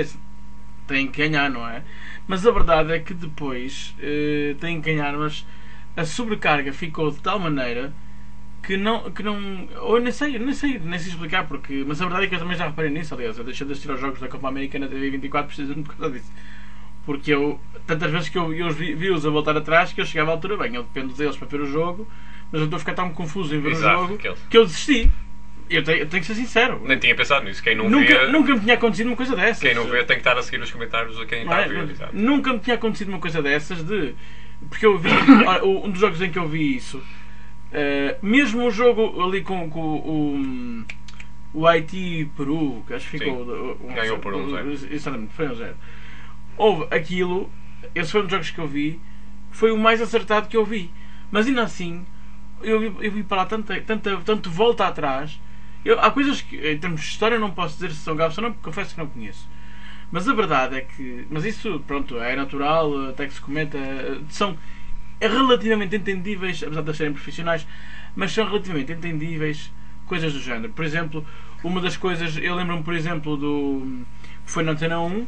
têm que ganhar, não é? Mas a verdade é que depois uh, têm que ganhar, mas a sobrecarga ficou de tal maneira que não, que não, ou eu nem sei, nem sei, nem sei explicar porque, mas a verdade é que eu também já reparei nisso, aliás, eu deixei de assistir aos jogos da Copa América na T V vinte e quatro precisamente por causa disso, porque eu, tantas vezes que eu, eu vi-os a voltar atrás, que eu chegava à altura, bem, eu dependo deles para ver o jogo, mas eu estou a ficar tão confuso em ver Exato, o jogo, que, que eu desisti, eu tenho, eu tenho que ser sincero. Nem tinha pensado nisso, quem não Nunca, vê... nunca me tinha acontecido uma coisa dessas. Quem não vê tem que estar a seguir os comentários de quem Não está é? a ver. Exato. Nunca me tinha acontecido uma coisa dessas de... Porque eu vi, um dos jogos em que eu vi isso, Uh, mesmo o jogo ali com, com o, o Haiti Peru, que acho que ficou um, ganhou por um zero. Exatamente, foi um zero. Houve aquilo, esse foi um dos jogos que eu vi, foi o mais acertado que eu vi. Mas ainda assim, eu vi, eu vi para lá tanta, tanta, tanto volta atrás. Eu, há coisas que, em termos de história, eu não posso dizer se são gafes ou não, porque confesso que não conheço. Mas a verdade é que, mas isso, pronto, é natural, até que se comenta, são relativamente entendíveis, apesar de eles serem profissionais, mas são relativamente entendíveis coisas do género. Por exemplo, uma das coisas, eu lembro-me, por exemplo, do foi na Antena um,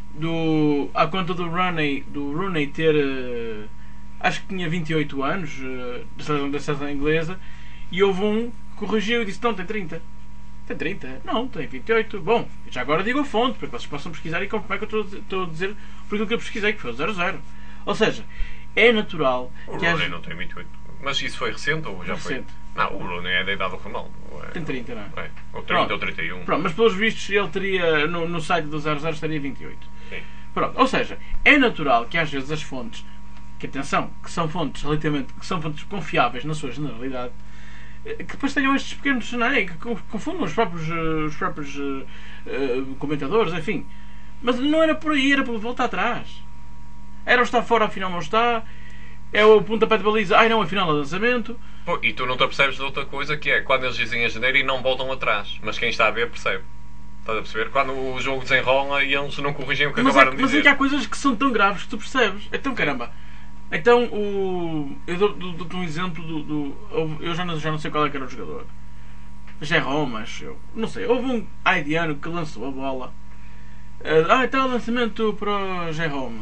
do, à conta do Rooney, do Rooney ter, uh, acho que tinha vinte e oito anos, uh, da seleção, da seleção inglesa, e houve um que corrigiu e disse, não, tem trinta. Tem trinta? Não, tem vinte e oito. Bom, já agora digo a fonte, para que vocês possam pesquisar e como é que eu estou a dizer, estou a dizer por aquilo que eu pesquisei, que foi o zero zero. Ou seja, é natural o que Rooney as... não tem vinte e oito. Mas isso foi recente ou já Recente. foi? Não, o Rooney é da idade do Ronaldo. É, Tem trinta, não é? é? Ou trinta Pronto. ou trinta e um. Pronto, mas pelos vistos ele teria, no, no site do zero zero estaria vinte e oito. Sim. Pronto, ou seja, é natural que às vezes as fontes, que atenção, que são fontes relativamente, que são fontes confiáveis na sua generalidade, que depois tenham estes pequenos, não é? Que confundam os próprios, os próprios uh, uh, comentadores, enfim. Mas não era por aí, era por volta atrás. Era o está fora, afinal não está. É o pontapé de baliza, ai não, afinal é lançamento. Pô, e tu não te apercebes de outra coisa que é quando eles dizem a janeiro e não voltam atrás. Mas quem está a ver percebe. Estás a perceber? Quando o jogo desenrola e eles não corrigem o que Mas é, acabaram de mas é dizer. que há coisas que são tão graves que tu percebes. Então caramba. Então o. Eu dou-te dou, dou um exemplo do. do eu já não, já não sei qual é que era o jogador. Jerome, acho eu. Não sei. Houve um haitiano que lançou a bola. Uh, ah, está o lançamento para o Jerome.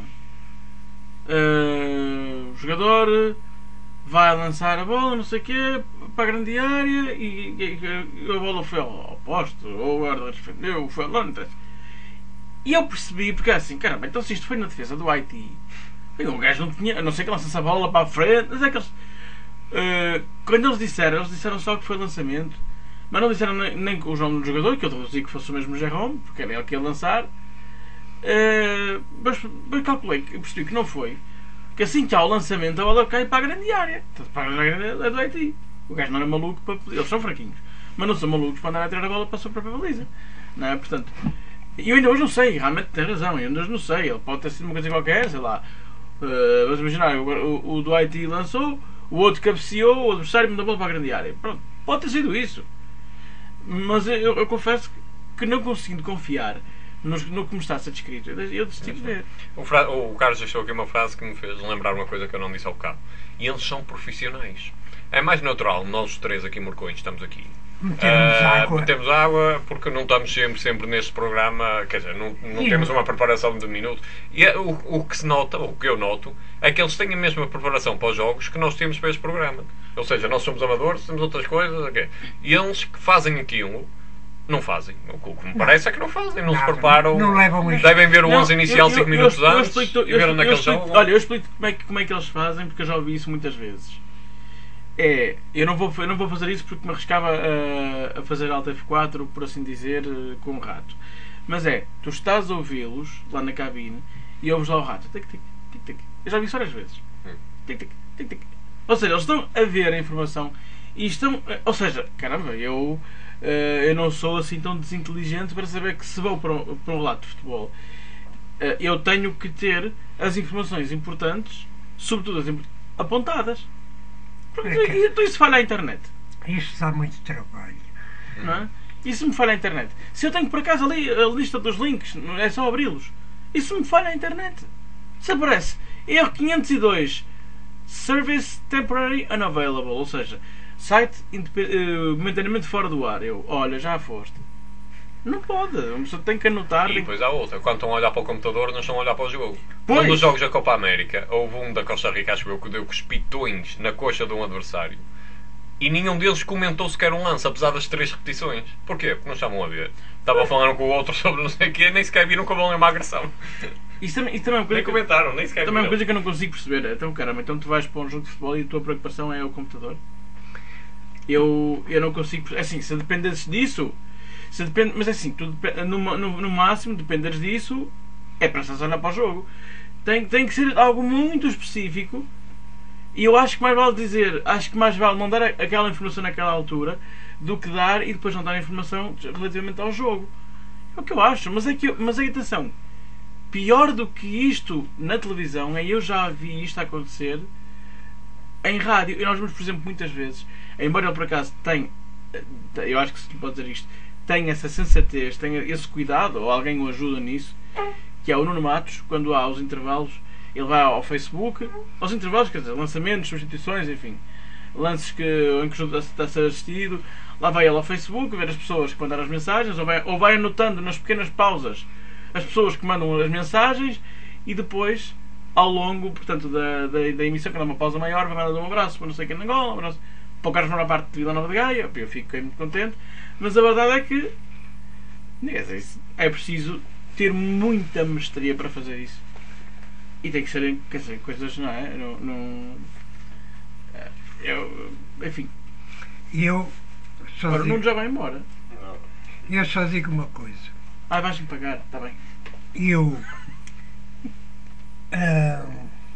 Uh, o jogador vai lançar a bola, não sei o quê, para a grande área e, e, e a bola foi ao, ao posto, ou o guarda defendeu, foi lá, não interessa. E eu percebi, porque é assim, caramba, então se isto foi na defesa do Haiti, o gajo não tinha, a não ser que lançasse a bola para a frente, mas é que eles, uh, quando eles disseram, eles disseram só que foi lançamento, mas não disseram nem, nem o nome do jogador, que eu deduzi que fosse o mesmo Jerome, porque era ele que ia lançar. Uh, mas, mas calculei, eu percebi que não foi, que assim que há o lançamento a bola cai para a grande área, então, para a grande área é do Haiti. O gajo não era maluco para pedir, eles são fraquinhos, mas não são malucos para andar a tirar a bola para a sua própria baliza, não é? Portanto, e eu ainda hoje não sei, realmente tem razão, eu ainda hoje não sei, ele pode ter sido uma coisa qualquer, sei lá, uh, vamos imaginar, o, o, o do Haiti lançou, o outro cabeceou, o adversário mandou a bola para a grande área, pronto, Pode ter sido isso. Mas eu, eu confesso que não conseguindo confiar no, no que me está a ser descrito, eu desisti de ver. O, fra... o Carlos deixou aqui uma frase que me fez lembrar uma coisa que eu não disse ao bocado. E eles são profissionais. É mais natural, nós os três aqui morcões estamos aqui. Metemos Ah, água. metemos água porque não estamos sempre, sempre neste programa, quer dizer, não, não Sim. temos uma preparação de minutos. E é, o, o que se nota, o que eu noto, é que eles têm a mesma preparação para os jogos que nós temos para este programa. Ou seja, nós somos amadores, temos outras coisas, ok? E eles que fazem aquilo, não fazem. O que me parece é que não fazem, não se Nada, preparam. não levam isto. Devem ver o Não, onze inicial eu- cinco eu- minutos eu- eu antes explico- e ver eu- onde é eu que eles explico- jogam. Olha, eu explico como é, que, como é que eles fazem, porque eu já ouvi isso muitas vezes. É, eu não vou, eu não vou fazer isso porque me arriscava a, a fazer Alt F quatro, por assim dizer, eh, com o rato. Mas é, tu estás a ouvi-los lá na cabine e ouves lá o rato. Tic, tic, tic, tic. Eu já vi isso várias vezes. Hum. Tic, tic, tic, tic. Ou seja, eles estão a ver a informação e estão. eh, Ou seja, caramba, eu, eh, eu não sou assim tão desinteligente para saber que se vou para um, para um relato de futebol, eh, eu tenho que ter as informações importantes, sobretudo as impor- apontadas. Porque É que- então isso falha a internet, Isto dá muito trabalho. não é? Isso me falha a internet. Se eu tenho por acaso ali a lista dos links, não é só abri-los. Isso me falha a internet. Se aparece erro quinhentos e dois, Service Temporary Unavailable, ou seja, site indep- eh, momentaneamente fora do ar. Eu, olha, já foste. Não pode, uma pessoa tem que anotar. E tem- depois há outra, quando estão a olhar para o computador, não estão a olhar para o jogo. Pois. Um dos jogos da Copa América, houve um da Costa Rica, acho eu, que deu com os pitões na coxa de um adversário. E nenhum deles comentou sequer um lance, apesar das três repetições. Porquê? Porque não estavam a ver. Estavam falando com o outro sobre não sei o quê, nem sequer viram que houve uma agressão. Isso também, isso também é uma coisa Nem que- comentaram, nem sequer também é uma viram. coisa que eu não consigo perceber. Então, caramba, então tu vais para um jogo de futebol e a tua preocupação é o computador? Eu, eu não consigo perceber. Assim, se dependesses disso, se depende, mas assim, tu, depe- no, ma- no, no máximo, dependeres disso, é para estás a olhar para o jogo. Tem, tem que ser algo muito específico. E eu acho que mais vale dizer, acho que mais vale não dar a- aquela informação naquela altura do que dar e depois não dar a informação relativamente ao jogo. É o que eu acho, mas é que eu- mas é, atenção, pior do que isto na televisão é eu já vi isto acontecer em rádio. E nós vemos, por exemplo, muitas vezes, embora ele por acaso tenha, eu acho que se pode dizer isto, tem essa sensatez, tem esse cuidado, ou alguém o ajuda nisso, que é o Nuno Matos, quando há os intervalos, ele vai ao Facebook, aos intervalos, quer dizer, lançamentos, substituições, enfim, lances que, em que o jogo está a ser assistido, lá vai ele ao Facebook, ver as pessoas que mandaram as mensagens, ou vai, ou vai anotando nas pequenas pausas as pessoas que mandam as mensagens, e depois, ao longo, portanto, da, da, da emissão, que dá uma pausa maior, vai mandar um abraço para não sei quem na Angola, um abraço para o Carlos Moura parte de Vila Nova de Gaia, eu fico muito contente, mas a verdade é que quer dizer, é preciso ter muita mestria para fazer isso. E tem que ser, quer dizer, coisas, não é? Não, não, eu, enfim, Eu só, agora o Nuno digo, já vai embora. eu só digo uma coisa. Ah, vais-me pagar, está bem. Eu ah,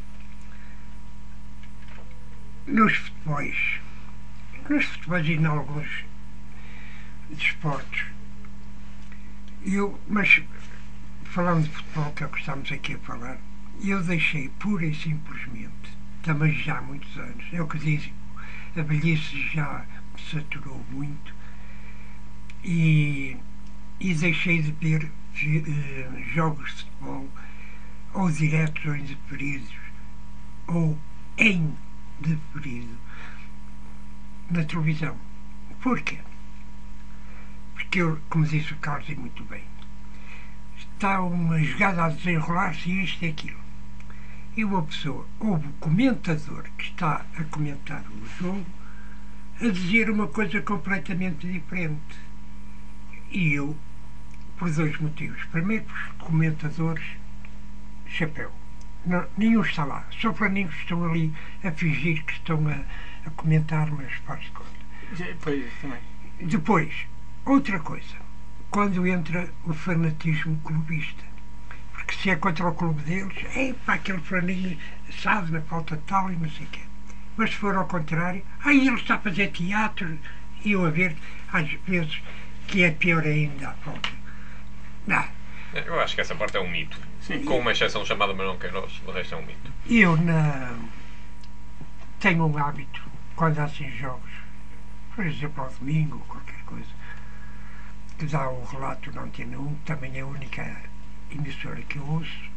nos futebols, nos futebols e em alguns desportos, eu, mas falando de futebol, que é o que estamos aqui a falar, eu deixei pura e simplesmente, também já há muitos anos, é o que dizem, a velhice já me saturou muito e, e deixei de ver eh, jogos de futebol ou diretos ou indiferidos ou em diferido na televisão. Porquê? Porque, eu, como disse o Carlos e muito bem, está uma jogada a desenrolar-se e isto e aquilo. E uma pessoa, houve o comentador que está a comentar o jogo a dizer uma coisa completamente diferente. E eu, por dois motivos. Primeiro, os comentadores, chapéu. Não, nenhum está lá. Só para mim que estão ali a fingir que estão a, a comentar, mas faz de conta. Já- Pois, também. Depois, outra coisa. Quando entra o fanatismo clubista. Porque se é contra o clube deles, é para aquele franinho, sabe, na falta tal e não sei o quê. Mas se for ao contrário, aí ele está a fazer teatro e eu a ver, às vezes, que é pior ainda à falta. Não. Eu acho que essa parte é um mito. Sim. Com uma exceção chamada Manuel Queiroz, o resto é um mito. Eu na... tenho um hábito, quando há assim jogos, por exemplo, ao domingo, qualquer coisa, que dá o relato na Antena um, também é a única emissora que eu ouço.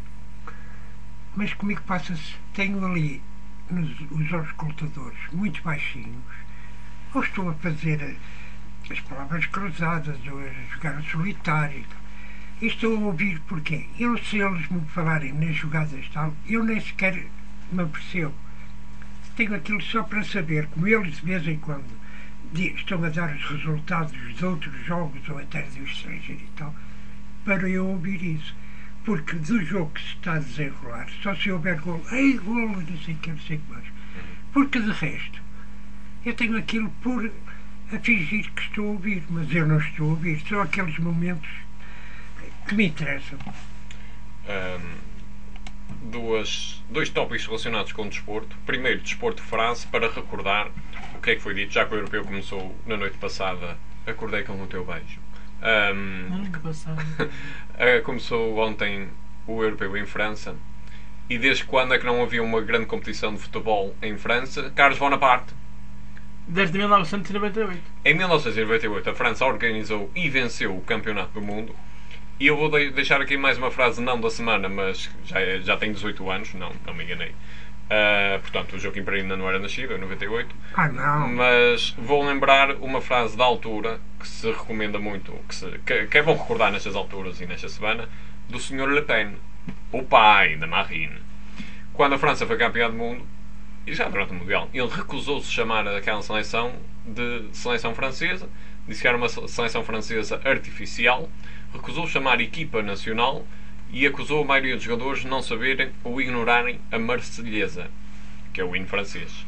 Mas comigo passa-se, tenho ali nos, os auscultadores muito baixinhos, ou estou a fazer as palavras cruzadas, ou a jogar a solitário. E estou a ouvir porquê. Eu, se eles me falarem nas jogadas tal, eu nem sequer me apercebo. Tenho aquilo só para saber, como eles de vez em quando di- estão a dar os resultados de outros jogos ou até do estrangeiro e tal, para eu ouvir isso. Porque do jogo que se está a desenrolar, só se houver golo, ei, golo, não sei o que, não sei o que mais. Porque de resto, eu tenho aquilo por a fingir que estou a ouvir, mas eu não estou a ouvir. São aqueles momentos que me interessam. Ahm, duas, dois tópicos relacionados com o desporto. Primeiro, desporto France, para recordar o que é que foi dito, já que o europeu começou na noite passada. Acordei com o teu beijo. Ahm, Que passado. eh, começou ontem o europeu em França. E desde quando é que não havia uma grande competição de futebol em França? Carlos Bonaparte. Desde mil novecentos e noventa e oito. Em mil novecentos e noventa e oito, a França organizou e venceu o Campeonato do Mundo. E eu vou de- deixar aqui mais uma frase, não da semana, mas já, é- já tem dezoito anos, não, não me enganei. Ah, portanto, o Joaquim Pereira ainda não era nascido, em noventa e oito. Ah, não. Mas vou lembrar uma frase da altura, que se recomenda muito, que, se, que, que é bom recordar nestas alturas e nesta semana, do senhor Le Pen, o pai da Marine. Quando a França foi campeã do mundo, e já durante o Mundial, ele recusou-se chamar aquela seleção de seleção francesa, disse que era uma seleção francesa artificial, recusou chamar equipa nacional e acusou a maioria dos jogadores de não saberem ou ignorarem a Marselhesa, que é o hino francês.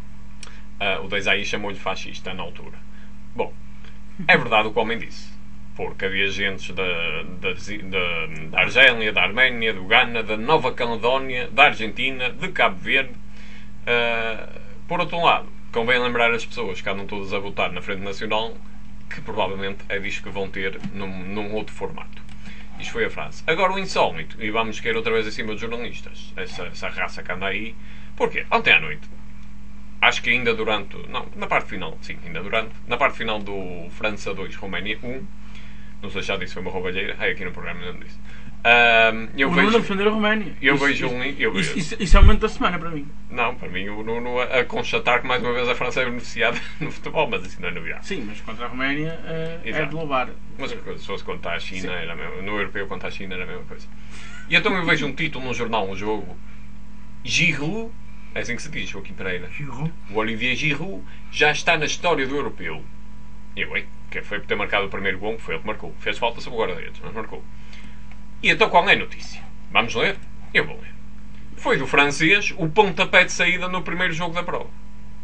Ah, o Desailly chamou-lhe fascista na altura. Bom, é verdade o que o homem disse, porque havia gentes da, da, da, da Argélia, da Arménia, do Ghana, da Nova Caledónia, da Argentina, de Cabo Verde. Uh, por outro lado, convém lembrar as pessoas que andam todas a votar na Frente Nacional que provavelmente é disto que vão ter num, num outro formato. Isto foi a frase. Agora o insólito, e vamos cair outra vez acima dos jornalistas, essa, essa raça que anda aí. Porquê? Ontem à noite, acho que ainda durante, não, na parte final, sim, ainda durante, na parte final do França dois, Roménia um, não sei se já disse, foi uma roubalheira, é aqui no programa não disse. Um, eu O vejo, Nuno a defender a Roménia. eu Isso- vejo isso- um. Eu Isso, vejo, isso, isso é o momento da semana para mim. Não, para mim o Nuno a, a constatar que mais uma vez a França é beneficiada no futebol, mas isso não é novidade. Sim, mas contra a Roménia eh, é Exato. de louvar. Mas se fosse contra a China, Sim. era a mesma, no europeu contra a China era a mesma coisa. E então eu vejo um título num jornal, um jogo, Giroud, é assim que se diz, Joaquim Pereira. Giroud. O Olivier Giroud já está na história do europeu. E eu, hein, que foi por ter marcado o primeiro gol, foi ele que marcou. Fez falta sobre o guarda-redes, mas marcou. E então qual é a notícia? Vamos ler? Eu vou ler. Foi do francês o pontapé de saída no primeiro jogo da prova.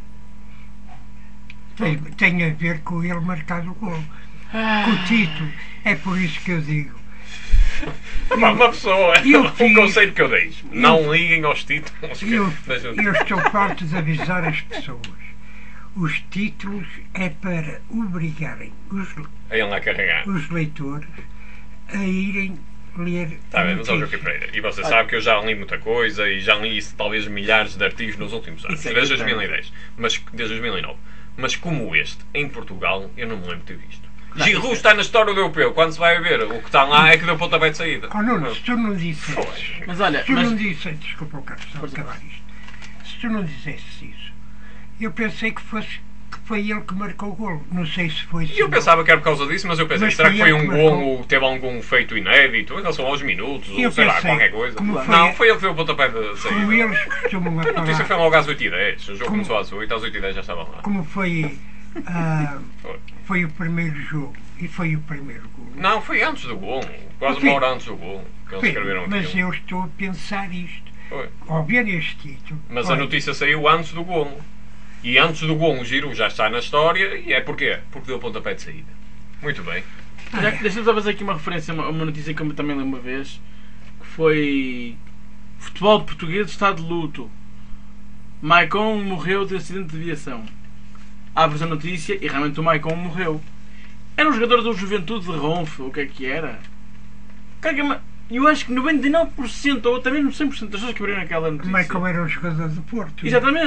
Tem, tem a ver com ele marcar o gol. Com o título. É por isso que eu digo. Pá, uma pessoa, eu um fiz- conselho que eu deixo. Não liguem aos títulos. que- Eu, deixa- eu estou farto de avisar as pessoas. Os títulos é para obrigarem os, Iam lá carregar. os leitores a irem ler Está a bem, mas é o notícia. Joaquim Pereira. E você sabe que eu já li muita coisa e já li isso, talvez milhares de artigos nos últimos anos, Isso é desde que dois mil e dez, mas desde dois mil e nove. Mas como este, em Portugal, eu não me lembro de ter visto. Não, Giroud isso é- está na história do europeu. Quando se vai ver, o que está lá é que deu pontapé de saída. Oh, Nuno, se tu não dissesses, Mas olha, se tu mas, não dissesses, desculpa, Carlos, só Força, acabar isto. Se tu não dissesses isso, eu pensei que fosse que foi ele que marcou o golo. Não sei se foi. E se eu não. pensava que era por causa disso, mas eu pensei, Mas será foi que foi ele um que marcou. golo, teve algum feito inédito em relação aos minutos, Eu ou sei lá, pensei, qualquer coisa? como foi- Não, foi ele que deu o pontapé de Como saída. eles costumam A notícia foi apagar, logo às oito e dez. O jogo Como- começou às oito, às oito e dez já estava lá. como foi, ah, Foi. foi o primeiro jogo e foi o primeiro golo. Não, foi antes do gol. Quase Sim. uma hora antes do gol. Que eles Sim, escreveram mas aquilo. eu estou a pensar isto. Foi. Ao ver este título. Mas a olha, notícia saiu antes do gol. E antes do gol o Giroud já está na história. E é porquê? Porque deu o pontapé de saída. Muito bem. já que- deixa-me só fazer aqui uma referência a uma, uma notícia que eu também li uma vez, que foi futebol português está de luto. Maicon morreu de acidente de aviação. Abres a notícia e realmente o Maicon morreu. Era um jogador do Juventude de Ronfe, ou o que é que era? Caga-me- Eu acho que noventa e nove por cento ou até mesmo cem por cento das pessoas que abriram aquela notícia. Michael era um jogador do Porto. Exatamente.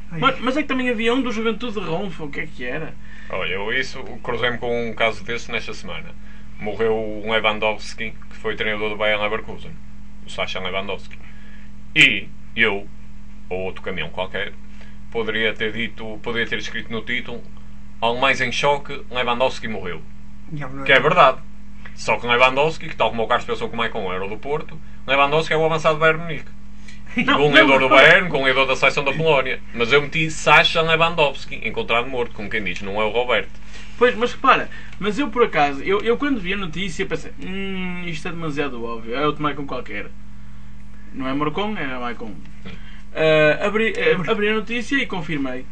Mas, mas é que também havia um do Juventude de Ronfa, o que é que era? Olha, eu isso cruzei-me com um caso desse nesta semana. Morreu um Lewandowski, que foi treinador do Bayern Leverkusen, o Sasha Lewandowski. E eu, ou outro caminhão qualquer, poderia ter dito, poderia ter escrito no título: ao mais em choque, Lewandowski morreu. Que é verdade. Só que Lewandowski, que tal como o Carlos pensou que o Maicon era o do Porto, Lewandowski é o avançado do Bayern Munique. Goleador do Bayern, goleador da seleção da Polónia. Mas eu meti Sasha Lewandowski, encontrado morto, como quem diz, não é o Roberto. Pois, mas repara, mas eu por acaso, eu, eu quando vi a notícia pensei, hum, isto é demasiado óbvio, é outro Maicon qualquer. Não é Morcon, é Maicon. Uh, abri, uh, abri a notícia e confirmei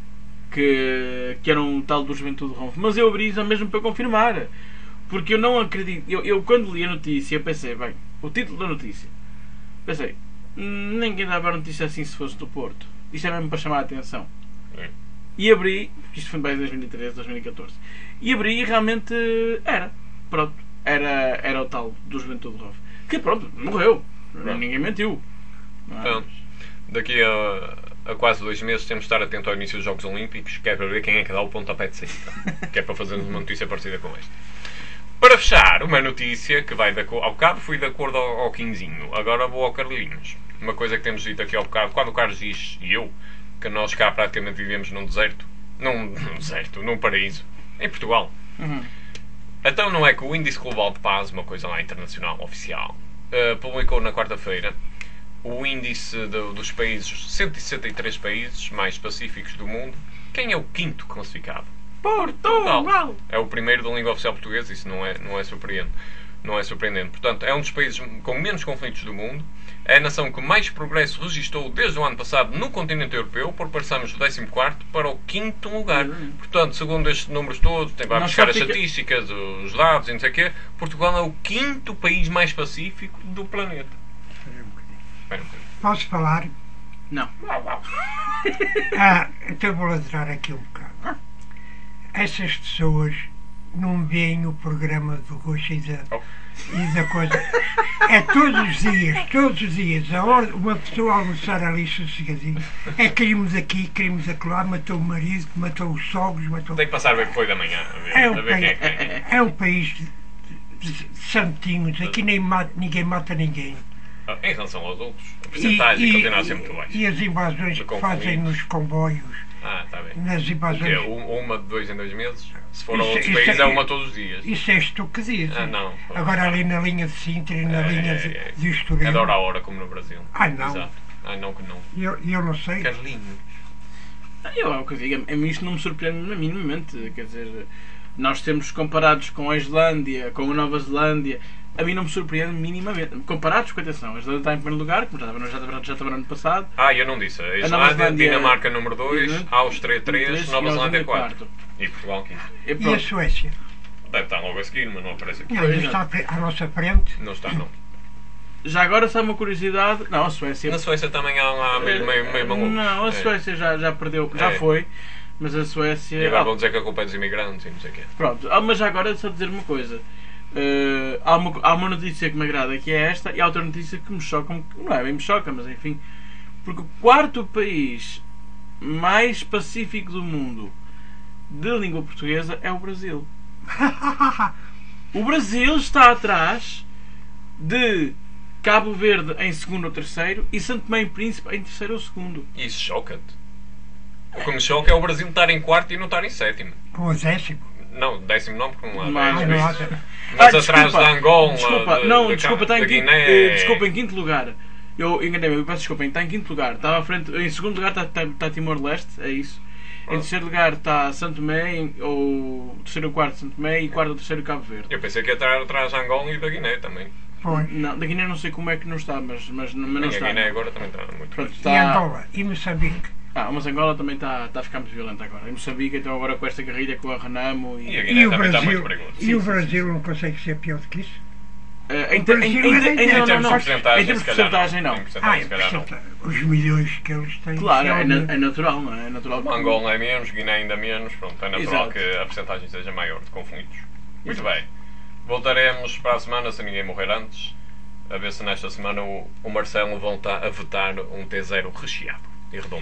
que, que era um tal do Juventude de Ronfo. Mas eu abri isso mesmo para confirmar. Porque eu não acredito. Eu, eu quando li a notícia pensei, bem, o título da notícia. Pensei, hum, ninguém dava a notícia assim se fosse do Porto. Isto é mesmo para chamar a atenção. É. E abri, isto foi bem em dois mil e treze, dois mil e catorze. E abri e realmente era. Pronto. Era, era o tal do Juventude de Ronfo. Que pronto, morreu. Pronto. Ninguém mentiu. Mas, Então, daqui a, a quase dois meses temos de estar atento ao início dos Jogos Olímpicos, que é para ver quem é que dá o pontapé de saída. Que é para fazermos uma notícia parecida com esta. Para fechar, uma notícia que vai de acordo. Ao bocado fui de acordo ao, ao Quinzinho, agora vou ao Carlinhos. Uma coisa que temos dito aqui ao bocado, quando o Carlos diz, e eu, que nós cá praticamente vivemos num deserto, num, num deserto, num paraíso, em Portugal. Uhum. Então não é que o Índice Global de Paz, uma coisa lá internacional, oficial, uh, publicou na quarta-feira o índice de, dos países, cento e sessenta e três países mais pacíficos do mundo. Quem é o quinto classificado? Portugal! É o primeiro da língua oficial portuguesa, isso não é, não é surpreendente. Não é surpreendente. Portanto, é um dos países com menos conflitos do mundo. É a nação que mais progresso registrou desde o ano passado no continente europeu, por passarmos do décimo quarto para o quinto lugar. Portanto, segundo estes números todos, tem para Não buscar só as fica- estatísticas, os dados e não sei o quê, Portugal é o quinto país mais pacífico do planeta. Espera um bocadinho. Espera um bocadinho. Posso falar? Não. Ah, então vou ladrar aqui um bocado. Essas pessoas não veem o programa do Rocha e da, Oh. e da coisa. É todos os dias, todos os dias. A hora, uma pessoa almoçar ali sossegadinho. É caímos aqui, caímos acolá, matou o marido, matou os sogros, matou. Tem que passar a ver que foi da manhã, a ver, É a um ver quem é país, quem. é um país de, de, de santinhos. Aqui nem mata, ninguém mata ninguém. Ah, em relação aos outros, a porcentagem continua a ser muito baixa. e as invasões De que fazem conflitos. nos comboios, Ah, está bem. nas O quê? invasões. Um- Uma de dois em dois meses? Se for a Isso- outros isso países é- é uma todos os dias. Isso és tu que dizes. Ah, não. Agora ali na linha de Sintra e na É, linha é, de, é. de Estoril. É de hora a hora, como no Brasil. Ah, não. Exato. Ah, não que não. Eu, eu não sei. Carlinhos. Eu, é o que eu digo, a mim isto não me surpreende minimamente. Quer dizer, nós temos comparados com a Islândia, com a Nova Zelândia, a mim não me surpreende minimamente. Comparados, com atenção, a Islândia está em primeiro lugar, como já estava, já estava, já estava no ano passado. Ah, eu não disse. A Nova Islândia, Zelândia- Dinamarca número dois, Uhum. Áustria três, Três, Nova e Zelândia Zelândia quatro. E Portugal quinto. E E a pronto. Suécia? Deve estar logo a seguir, mas não aparece aqui. Não, Pois ainda é. está à fre- à nossa frente. Não está, não. Já agora, só uma curiosidade. Não, a Suécia. Na Suécia também há lá meio, meio, meio malucos. Não, a É. Suécia já, já perdeu, já É. foi. Mas a Suécia. E agora Ah, vão dizer que a culpa é dos imigrantes e não sei o quê. Pronto, ah, mas já agora só dizer uma coisa. Eh, há, uma, há uma notícia que me agrada que é esta e há outra notícia que me choca, que não é bem me choca, mas enfim. Porque o quarto país mais pacífico do mundo de língua portuguesa é o Brasil. O Brasil está atrás de Cabo Verde em segundo ou terceiro e Santo Tomé e Príncipe em terceiro ou segundo. Isso choca-te. O que me choca é o Brasil estar em quarto e não estar em sétimo. Com o décimo. Não, décimo não, porque não há Mas- dez Não há- vezes. Ah, Mas atrás desculpa, de Angola, Desculpa, de, não, de, desculpa, está de em quinto, Guiné. eh, desculpa, em quinto lugar. Eu enganei-me, eu peço desculpa, está em quinto lugar. Estava à frente, em segundo lugar está, está, está Timor-Leste, é isso. Em Pronto. terceiro lugar está Santo Tomé, em- ou terceiro ou quarto Santo Tomé e quarto ou terceiro Cabo Verde. Eu pensei que ia estar atrás de Angola e da Guiné também. Pois. Não, da Guiné não sei como é que não está, mas, mas, mas não Nem a está. Guiné não. agora também está muito Pronto, bem. E está... Angola? E Moçambique? Ah, mas Angola também está, está a ficar muito violenta agora. Em Moçambique, então agora com esta guerrilha com a Renamo E a e... Guiné E o também está Brasil? muito perigoso. E Sim, o sim, Brasil não consegue ser pior do que isso? Eh, em, O ter- em, Brasil em, era em, em não, não, termos não. de porcentagem, Em termos de se calhar porcentagem, não. não. Em porcentagem, Ah, se calhar não. portanto, os milhões que eles têm. Claro, é, realmente- na- é natural, não é? É natural. que- Angola é menos, Guiné ainda menos, pronto, é natural Exato. que a porcentagem seja maior de conflitos. Muito bem. Voltaremos para a semana, se ninguém morrer antes, a ver se nesta semana o, o Marcelo volta a vetar um T zero recheado e redondinho.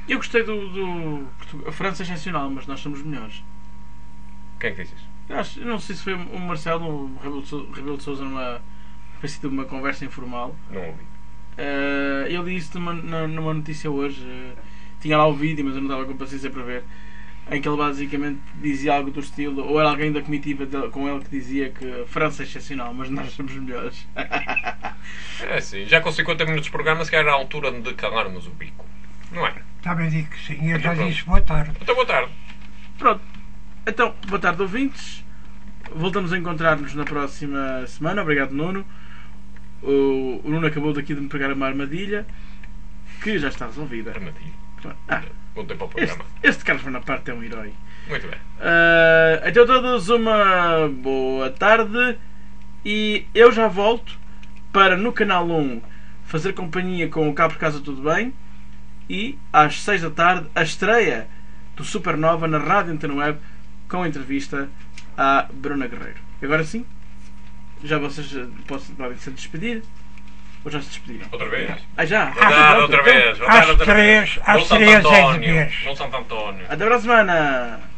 Eu gostei do. do Portu- a França é excepcional, mas nós somos melhores. Quem é que disse isso? Eu acho, eu não sei se foi o Marcelo, o Rebelo de Sou- Rebelo de Sousa, numa espécie de uma conversa informal. Não ouvi. Eh, ele disse numa, na- numa notícia hoje, eh, tinha lá o vídeo, mas eu não estava com paciência para ver, em que ele basicamente dizia algo do estilo, ou era alguém da comitiva dele- com ele que dizia que a França é excepcional, mas nós somos melhores. É assim, já com cinquenta minutos de programa, se calhar era a altura de calarmos o bico. Não é? Também digo que sim. Eu já Então pronto. disse boa tarde. Então, boa tarde. Pronto. Então, boa tarde, ouvintes. Voltamos a encontrar-nos na próxima semana. Obrigado, Nuno. O, o Nuno acabou daqui de me pegar uma armadilha que já está resolvida. Armadilha. Ah, Bom tempo ao este, programa. este Carlos Bonaparte é um herói. Muito bem. Ah, então, a todos uma boa tarde. E eu já volto para no canal um fazer companhia com o Cá por Casa Tudo Bem. E às seis da tarde a estreia do Supernova na Rádio Antena Web com entrevista à Bruna Guerreiro. E agora sim, já vocês eh, possam- podem se despedir. Ou já se despediram? Outra vez. Ah, já? Boa tarde, pronto, outra então, vez. Boa às tarde, outra três- vez. às Bom Santo três é de António. vez. Bom Santo António. Até para a semana!